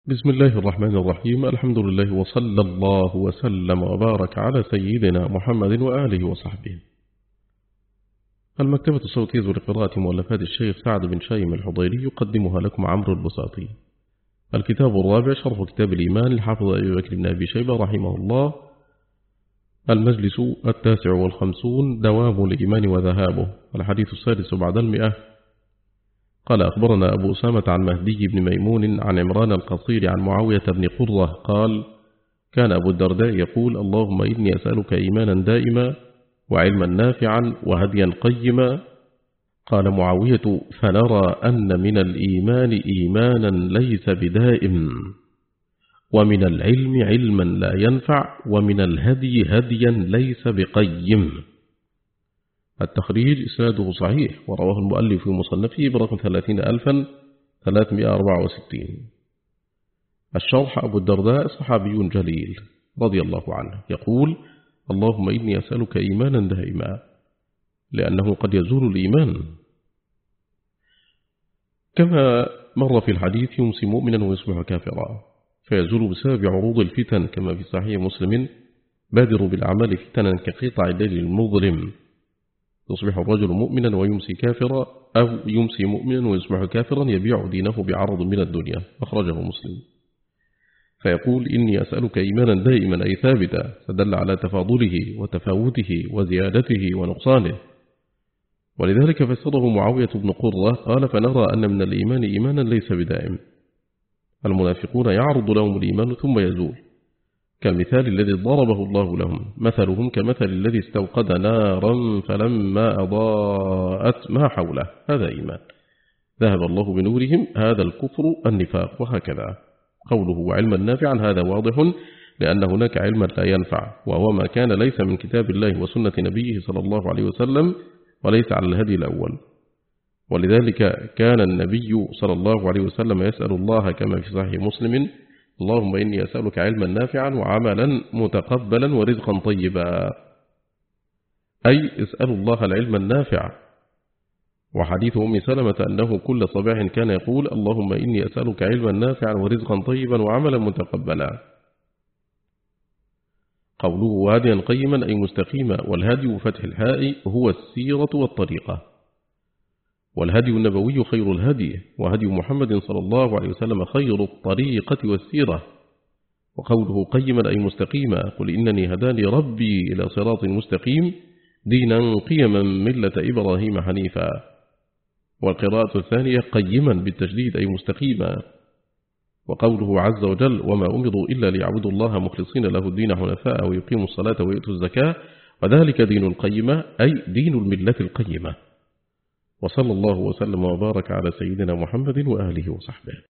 بسم الله الرحمن الرحيم. الحمد لله وصلى الله وسلم وبارك على سيدنا محمد وآله وصحبه. المكتبة الصوتية لقراءة مؤلفات الشيخ سعد بن شايم الحضيري يقدمها لكم عمرو البساطي. الكتاب الرابع شرح كتاب الإيمان الحافظ أبي بكر بن أبي شيبة رحمه الله. المجلس 59 دوام الإيمان وذهابه. الحديث 6 بعد 100. قال أخبرنا أبو أسامة عن مهدي بن ميمون عن عمران القصير عن معاوية بن قرة قال: كان أبو الدرداء يقول: اللهم إني أسألك إيمانا دائما وعلما نافعا وهديا قيما. قال معاوية: فنرى أن من الإيمان إيمانا ليس بدائم، ومن العلم علما لا ينفع، ومن الهدي هديا ليس بقيم. التخريج إسناده صحيح، ورواه المؤلف في مصنفه برقم 30364. الشرح: أبو الدرداء صحابي جليل رضي الله عنه يقول: اللهم إني أسألك إيمانا دائما، لأنه قد يزول الإيمان كما مر في الحديث: يمسي مؤمنا ويصبح كافرا، فيزول بسبب عروض الفتن كما في صحيح مسلم: بادروا بالأعمال فتنا كقطع الليل المظلم، يصبح الرجل مؤمنا ويمسي كافرا، أو يمسي مؤمنا ويصبح كافرا يبيع دينه بعرض من الدنيا. أخرجه مسلم. فيقول: إني أسألك إيمانا دائما أي ثابتا، فدل على تفاضله وتفاوته وزيادته ونقصانه. ولذلك فسره معاوية بن قرة قال: فنرى أن من الإيمان إيمانا ليس بدائم. المنافقون يعرض لهم الإيمان ثم يزول، كالمثال الذي ضربه الله لهم: مثلهم كمثل الذي استوقد نارا فلما أضاءت ما حوله، هذا إيمان. ذهب الله بنورهم، هذا الكفر النفاق. وهكذا قوله وعلما نافعا، هذا واضح، لأن هناك علما لا ينفع، وهو ما كان ليس من كتاب الله وسنة نبيه صلى الله عليه وسلم، وليس على الهدي الأول. ولذلك كان النبي صلى الله عليه وسلم يسأل الله كما في صحيح مسلم: اللهم إني أسألك علما نافعا وعملا متقبلا ورزقا طيبا، أي اسأل الله العلم النافع. وحديث أم سلمة أنه كل صباح كان يقول: اللهم إني أسألك علما نافعا ورزقا طيبا وعملا متقبلا. قوله وهديا قيما أي مستقيما، والهدي بفتح الهاء هو السيرة والطريقة، والهدي النبوي خير الهدي، وهدي محمد صلى الله عليه وسلم خير الطريقة والسيرة. وقوله قيما أي مستقيما: قل إنني هداني ربي إلى صراط مستقيم دينا قيما ملة إبراهيم حنيفا. والقراءة الثانية قيما بالتشديد أي مستقيما. وقوله عز وجل: وما أمروا إلا ليعبدوا الله مخلصين له الدين حنفاء ويقيموا الصلاة ويؤتوا الزكاة وذلك دين القيمة، أي دين الملة القيمة. وصلى الله وسلم وبارك على سيدنا محمد وآله وصحبه.